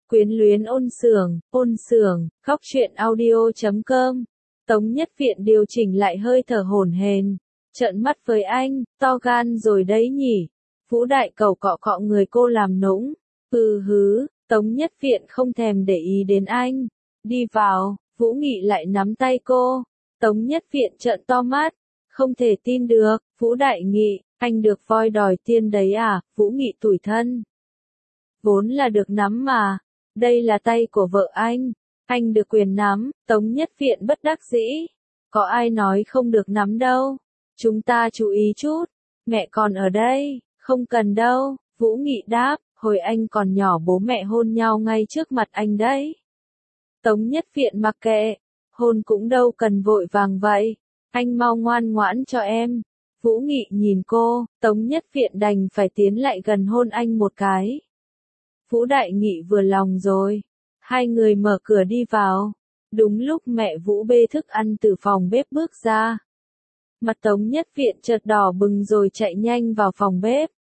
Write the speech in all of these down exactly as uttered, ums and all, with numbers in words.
Quyến luyến ôn sưởng, ôn sưởng, khóc chuyện audio chấm com. Tống Nhất Viện điều chỉnh lại hơi thở hổn hển, trợn mắt với anh, to gan rồi đấy nhỉ. Vũ Đại Cầu cọ cọ người cô làm nũng. Ừ hứ, Tống Nhất Viện không thèm để ý đến anh. Đi vào, Vũ Nghị lại nắm tay cô. Tống Nhất Viện trợn to mắt. Không thể tin được, Vũ Đại Nghị, anh được voi đòi tiên đấy à, Vũ Nghị tủi thân. Vốn là được nắm mà. Đây là tay của vợ anh. Anh được quyền nắm, Tống Nhất Viện bất đắc dĩ. Có ai nói không được nắm đâu. Chúng ta chú ý chút. Mẹ còn ở đây, không cần đâu, Vũ Nghị đáp, hồi anh còn nhỏ bố mẹ hôn nhau ngay trước mặt anh đấy. Tống Nhất Viện mặc kệ, hôn cũng đâu cần vội vàng vậy, anh mau ngoan ngoãn cho em. Vũ Nghị nhìn cô, Tống Nhất Viện đành phải tiến lại gần hôn anh một cái. Vũ Đại Nghị vừa lòng rồi, hai người mở cửa đi vào. Đúng lúc mẹ Vũ bê thức ăn từ phòng bếp bước ra. Mặt Tống Nhất Viện chợt đỏ bừng rồi chạy nhanh vào phòng bếp.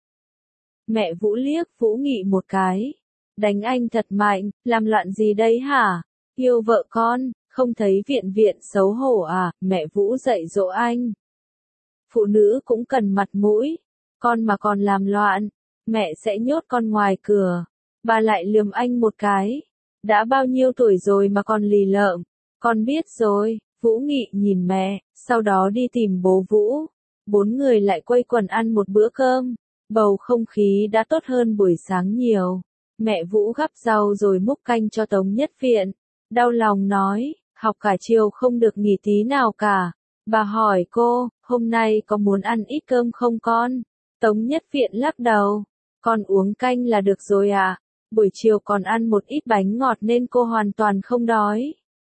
Mẹ Vũ liếc Vũ Nghị một cái. Đánh anh thật mạnh, làm loạn gì đấy hả? Yêu vợ con, không thấy Viện Viện xấu hổ à? Mẹ Vũ dạy dỗ anh. Phụ nữ cũng cần mặt mũi. Con mà còn làm loạn, mẹ sẽ nhốt con ngoài cửa. Bà lại lườm anh một cái. Đã bao nhiêu tuổi rồi mà còn lì lợm? Con biết rồi. Vũ Nghị nhìn mẹ, sau đó đi tìm bố Vũ. Bốn người lại quây quần ăn một bữa cơm. Bầu không khí đã tốt hơn buổi sáng nhiều. Mẹ Vũ gắp rau rồi múc canh cho Tống Nhất Viện. Đau lòng nói, học cả chiều không được nghỉ tí nào cả. Bà hỏi cô, hôm nay có muốn ăn ít cơm không con? Tống Nhất Viện lắc đầu. Con uống canh là được rồi à? Buổi chiều còn ăn một ít bánh ngọt nên cô hoàn toàn không đói.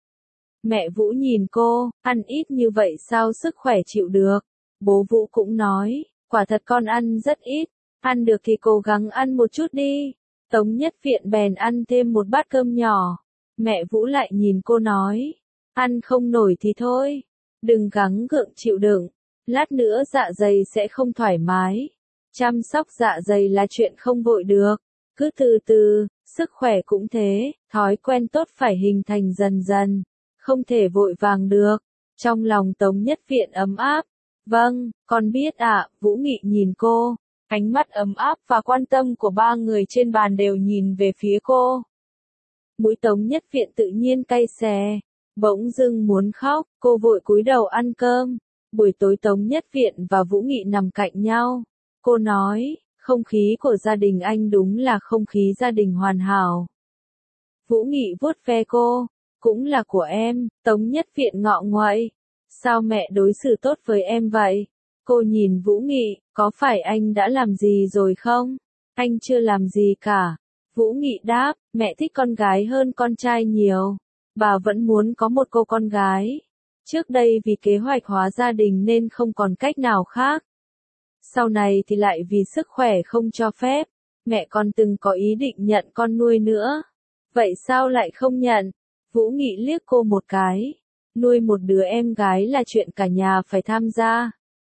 Mẹ Vũ nhìn cô, ăn ít như vậy sao sức khỏe chịu được. Bố Vũ cũng nói, quả thật con ăn rất ít, ăn được thì cố gắng ăn một chút đi. Tống Nhất Viện bèn ăn thêm một bát cơm nhỏ. Mẹ Vũ lại nhìn cô nói, ăn không nổi thì thôi, đừng gắng gượng chịu đựng, lát nữa dạ dày sẽ không thoải mái. Chăm sóc dạ dày là chuyện không vội được, cứ từ từ, sức khỏe cũng thế, thói quen tốt phải hình thành dần dần. Không thể vội vàng được. Trong lòng Tống Nhất Viện ấm áp. Vâng, con biết ạ. À, Vũ Nghị nhìn cô. Ánh mắt ấm áp và quan tâm của ba người trên bàn đều nhìn về phía cô. Mũi Tống Nhất Viện tự nhiên cay xè. Bỗng dưng muốn khóc, cô vội cúi đầu ăn cơm. Buổi tối Tống Nhất Viện và Vũ Nghị nằm cạnh nhau. Cô nói, không khí của gia đình anh đúng là không khí gia đình hoàn hảo. Vũ Nghị vuốt ve cô. Cũng là của em, Tống Nhất Viện ngọ nguậy. Sao mẹ đối xử tốt với em vậy? Cô nhìn Vũ Nghị, có phải anh đã làm gì rồi không? Anh chưa làm gì cả. Vũ Nghị đáp, mẹ thích con gái hơn con trai nhiều. Bà vẫn muốn có một cô con gái. Trước đây vì kế hoạch hóa gia đình nên không còn cách nào khác. Sau này thì lại vì sức khỏe không cho phép. Mẹ con từng có ý định nhận con nuôi nữa. Vậy sao lại không nhận? Vũ Nghị liếc cô một cái. Nuôi một đứa em gái là chuyện cả nhà phải tham gia.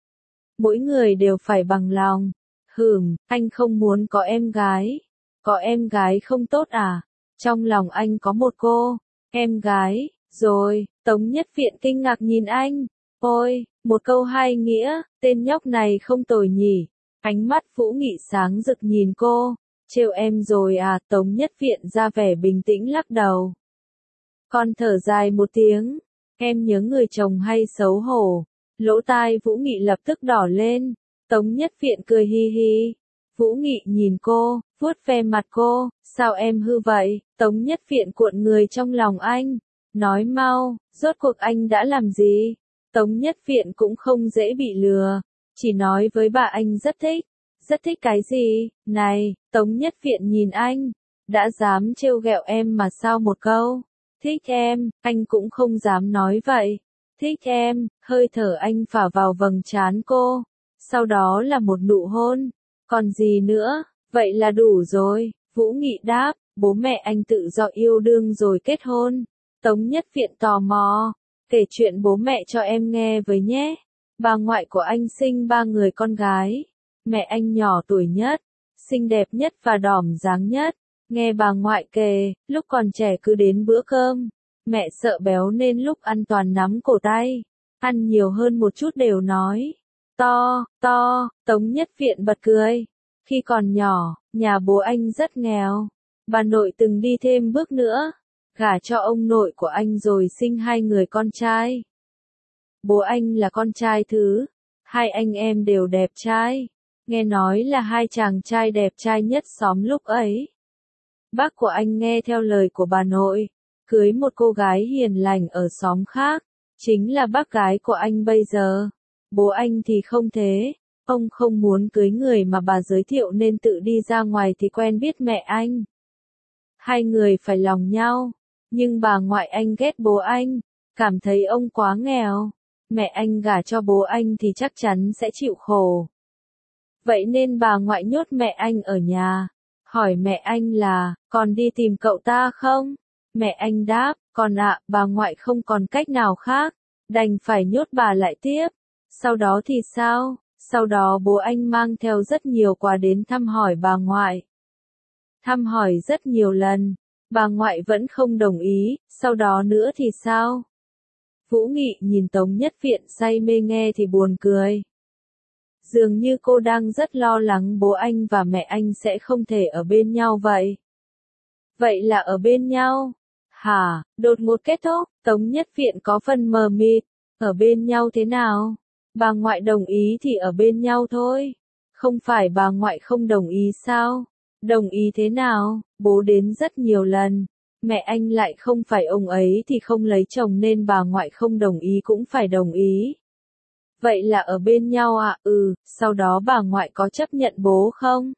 Mỗi người đều phải bằng lòng. Hừm, anh không muốn có em gái. Có em gái không tốt à? Trong lòng anh có một cô. Em gái, rồi, Tống Nhất Viện kinh ngạc nhìn anh. Ôi, một câu hai nghĩa, tên nhóc này không tồi nhỉ. Ánh mắt Vũ Nghị sáng rực nhìn cô. Trêu em rồi à? Tống Nhất Viện ra vẻ bình tĩnh lắc đầu. Con thở dài một tiếng, em nhớ người chồng hay xấu hổ. Lỗ tai Vũ Nghị lập tức đỏ lên. Tống Nhất Viện cười hi hi. Vũ Nghị nhìn cô, vuốt ve mặt cô, sao em hư vậy? Tống Nhất Viện cuộn người trong lòng anh, nói mau, rốt cuộc anh đã làm gì? Tống Nhất Viện cũng không dễ bị lừa, chỉ nói với bà anh rất thích. Rất thích cái gì? Này, Tống Nhất Viện nhìn anh, đã dám trêu ghẹo em mà sao một câu? Thích em, anh cũng không dám nói vậy. Thích em, hơi thở anh phả vào vầng trán cô. Sau đó là một nụ hôn. Còn gì nữa, vậy là đủ rồi. Vũ Nghị đáp, bố mẹ anh tự do yêu đương rồi kết hôn. Tống Nhất Viện tò mò, kể chuyện bố mẹ cho em nghe với nhé. Bà ngoại của anh sinh ba người con gái. Mẹ anh nhỏ tuổi nhất, xinh đẹp nhất và đỏm dáng nhất. Nghe bà ngoại kể, lúc còn trẻ cứ đến bữa cơm, mẹ sợ béo nên lúc ăn toàn nắm cổ tay, ăn nhiều hơn một chút đều nói, to, to, Tống Nhất Viện bật cười. Khi còn nhỏ, nhà bố anh rất nghèo, bà nội từng đi thêm bước nữa, gả cho ông nội của anh rồi sinh hai người con trai. Bố anh là con trai thứ, hai anh em đều đẹp trai, nghe nói là hai chàng trai đẹp trai nhất xóm lúc ấy. Bác của anh nghe theo lời của bà nội, cưới một cô gái hiền lành ở xóm khác, chính là bác gái của anh bây giờ. Bố anh thì không thế, ông không muốn cưới người mà bà giới thiệu nên tự đi ra ngoài thì quen biết mẹ anh. Hai người phải lòng nhau, nhưng bà ngoại anh ghét bố anh, cảm thấy ông quá nghèo. Mẹ anh gả cho bố anh thì chắc chắn sẽ chịu khổ. Vậy nên bà ngoại nhốt mẹ anh ở nhà, hỏi mẹ anh là, còn đi tìm cậu ta không? Mẹ anh đáp, còn ạ, bà ngoại không còn cách nào khác, đành phải nhốt bà lại tiếp. Sau đó thì sao? Sau đó bố anh mang theo rất nhiều quà đến thăm hỏi bà ngoại. Thăm hỏi rất nhiều lần, bà ngoại vẫn không đồng ý, sau đó nữa thì sao? Vũ Nghị nhìn Tống Nhất Viện say mê nghe thì buồn cười. Dường như cô đang rất lo lắng bố anh và mẹ anh sẽ không thể ở bên nhau vậy. Vậy là ở bên nhau? Hả? Đột ngột kết thúc, Tống Nhất Viện có phần mờ mịt. Ở bên nhau thế nào? Bà ngoại đồng ý thì ở bên nhau thôi. Không phải bà ngoại không đồng ý sao? Đồng ý thế nào? Bố đến rất nhiều lần. Mẹ anh lại không phải ông ấy thì không lấy chồng nên bà ngoại không đồng ý cũng phải đồng ý. Vậy là ở bên nhau à? Ừ, sau đó bà ngoại có chấp nhận bố không?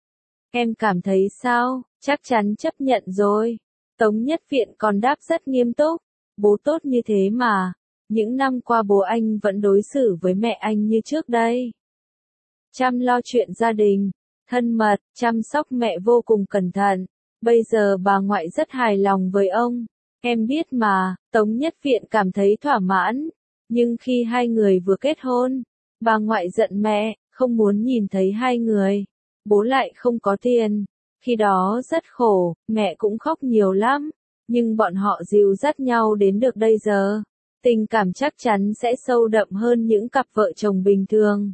Em cảm thấy sao? Chắc chắn chấp nhận rồi. Tống Nhất Viện còn đáp rất nghiêm túc. Bố tốt như thế mà. Những năm qua bố anh vẫn đối xử với mẹ anh như trước đây. Chăm lo chuyện gia đình, thân mật, chăm sóc mẹ vô cùng cẩn thận. Bây giờ bà ngoại rất hài lòng với ông. Em biết mà, Tống Nhất Viện cảm thấy thỏa mãn. Nhưng khi hai người vừa kết hôn, bà ngoại giận mẹ, không muốn nhìn thấy hai người. Bố lại không có tiền. Khi đó rất khổ, mẹ cũng khóc nhiều lắm. Nhưng bọn họ dìu dắt nhau đến được bây giờ. Tình cảm chắc chắn sẽ sâu đậm hơn những cặp vợ chồng bình thường.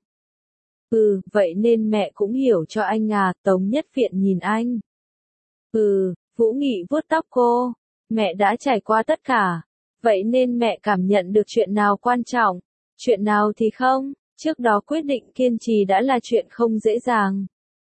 Ừ, vậy nên mẹ cũng hiểu cho anh à, Tống Nhất Viện nhìn anh. Ừ, Vũ Nghị vuốt tóc cô. Mẹ đã trải qua tất cả. Vậy nên mẹ cảm nhận được chuyện nào quan trọng, chuyện nào thì không. Trước đó quyết định kiên trì đã là chuyện không dễ dàng.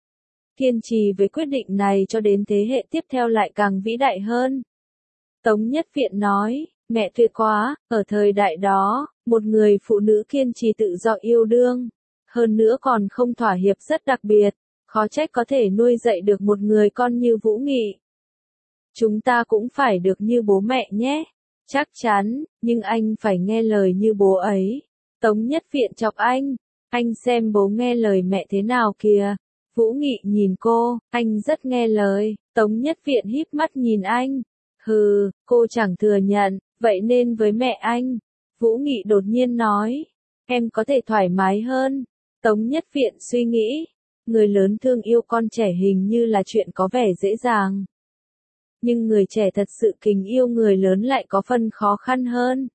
Kiên trì với quyết định này cho đến thế hệ tiếp theo lại càng vĩ đại hơn. Tống Nhất Viện nói, mẹ tuyệt quá, ở thời đại đó, một người phụ nữ kiên trì tự do yêu đương. Hơn nữa còn không thỏa hiệp rất đặc biệt, khó trách có thể nuôi dạy được một người con như Vũ Nghị. Chúng ta cũng phải được như bố mẹ nhé. Chắc chắn, nhưng anh phải nghe lời như bố ấy. Tống Nhất Viện chọc anh, anh xem bố nghe lời mẹ thế nào kìa. Vũ Nghị nhìn cô, anh rất nghe lời. Tống Nhất Viện híp mắt nhìn anh. Hừ, cô chẳng thừa nhận, vậy nên với mẹ anh. Vũ Nghị đột nhiên nói, em có thể thoải mái hơn. Tống Nhất Viện suy nghĩ, người lớn thương yêu con trẻ hình như là chuyện có vẻ dễ dàng. Nhưng người trẻ thật sự kính yêu người lớn lại có phần khó khăn hơn.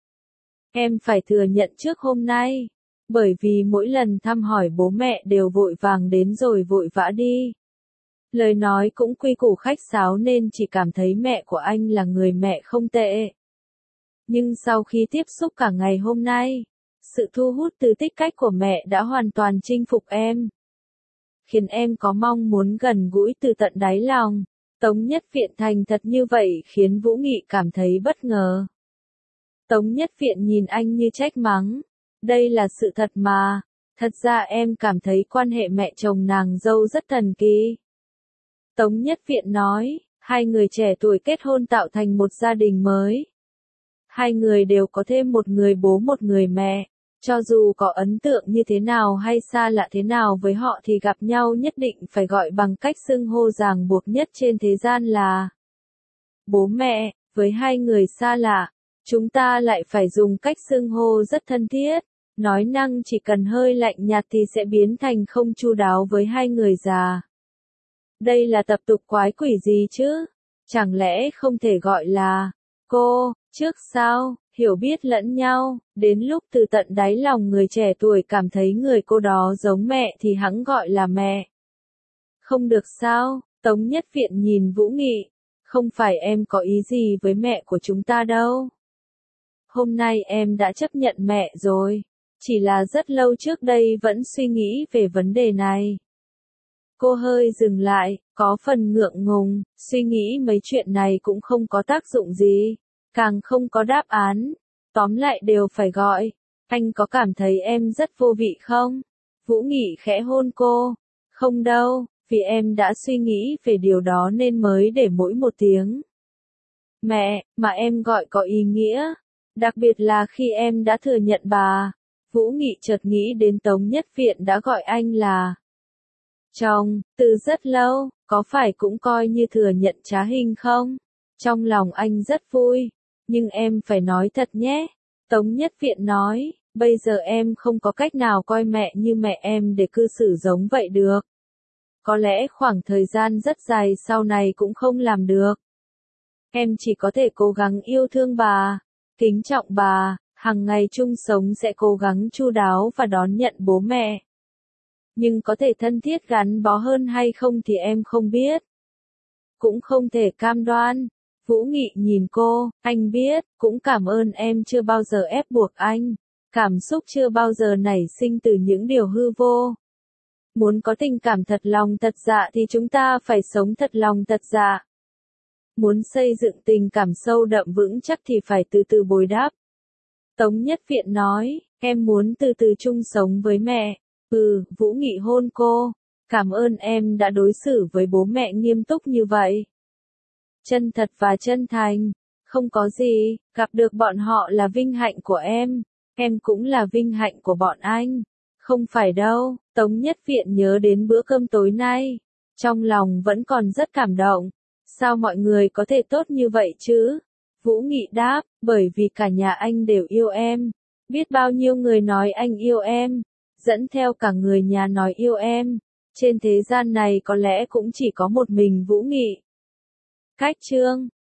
Em phải thừa nhận trước hôm nay, bởi vì mỗi lần thăm hỏi bố mẹ đều vội vàng đến rồi vội vã đi. Lời nói cũng quy củ khách sáo nên chỉ cảm thấy mẹ của anh là người mẹ không tệ. Nhưng sau khi tiếp xúc cả ngày hôm nay, sự thu hút từ tích cách của mẹ đã hoàn toàn chinh phục em. Khiến em có mong muốn gần gũi từ tận đáy lòng. Tống Nhất Viện thành thật như vậy khiến Vũ Nghị cảm thấy bất ngờ. Tống Nhất Viện nhìn anh như trách mắng. Đây là sự thật mà. Thật ra em cảm thấy quan hệ mẹ chồng nàng dâu rất thần kỳ. Tống Nhất Viện nói, hai người trẻ tuổi kết hôn tạo thành một gia đình mới. Hai người đều có thêm một người bố một người mẹ. Cho dù có ấn tượng như thế nào hay xa lạ thế nào với họ thì gặp nhau nhất định phải gọi bằng cách xưng hô ràng buộc nhất trên thế gian là bố mẹ. Với hai người xa lạ, chúng ta lại phải dùng cách xưng hô rất thân thiết. Nói năng chỉ cần hơi lạnh nhạt thì sẽ biến thành không chu đáo với hai người già. Đây là tập tục quái quỷ gì chứ? Chẳng lẽ không thể gọi là cô, trước sau, hiểu biết lẫn nhau, đến lúc từ tận đáy lòng người trẻ tuổi cảm thấy người cô đó giống mẹ thì hẵng gọi là mẹ. Không được sao? Tống Nhất Viện nhìn Vũ Nghị, không phải em có ý gì với mẹ của chúng ta đâu. Hôm nay em đã chấp nhận mẹ rồi, chỉ là rất lâu trước đây vẫn suy nghĩ về vấn đề này. Cô hơi dừng lại, có phần ngượng ngùng, suy nghĩ mấy chuyện này cũng không có tác dụng gì, càng không có đáp án, tóm lại đều phải gọi. Anh có cảm thấy em rất vô vị không? Vũ Nghị khẽ hôn cô. Không đâu, vì em đã suy nghĩ về điều đó nên mới để mỗi một tiếng mẹ mà em gọi có ý nghĩa, đặc biệt là khi em đã thừa nhận bà. Vũ Nghị chợt nghĩ đến Tống Nhất Viện đã gọi anh là chồng, từ rất lâu, có phải cũng coi như thừa nhận trá hình không? Trong lòng anh rất vui, nhưng em phải nói thật nhé. Tống Nhất Viện nói, bây giờ em không có cách nào coi mẹ như mẹ em để cư xử giống vậy được. Có lẽ khoảng thời gian rất dài sau này cũng không làm được. Em chỉ có thể cố gắng yêu thương bà, kính trọng bà, hàng ngày chung sống sẽ cố gắng chu đáo và đón nhận bố mẹ. Nhưng có thể thân thiết gắn bó hơn hay không thì em không biết. Cũng không thể cam đoan. Vũ Nghị nhìn cô, anh biết, cũng cảm ơn em chưa bao giờ ép buộc anh. Cảm xúc chưa bao giờ nảy sinh từ những điều hư vô. Muốn có tình cảm thật lòng thật dạ thì chúng ta phải sống thật lòng thật dạ. Muốn xây dựng tình cảm sâu đậm vững chắc thì phải từ từ bồi đắp. Tống Nhất Viện nói, em muốn từ từ chung sống với mẹ. Ừ, Vũ Nghị hôn cô. Cảm ơn em đã đối xử với bố mẹ nghiêm túc như vậy. Chân thật và chân thành. Không có gì, gặp được bọn họ là vinh hạnh của em. Em cũng là vinh hạnh của bọn anh. Không phải đâu, Tống Nhất Viện nhớ đến bữa cơm tối nay. Trong lòng vẫn còn rất cảm động. Sao mọi người có thể tốt như vậy chứ? Vũ Nghị đáp, bởi vì cả nhà anh đều yêu em. Biết bao nhiêu người nói anh yêu em. Dẫn theo cả người nhà nói yêu em. Trên thế gian này có lẽ cũng chỉ có một mình Vũ Nghị. Cách chương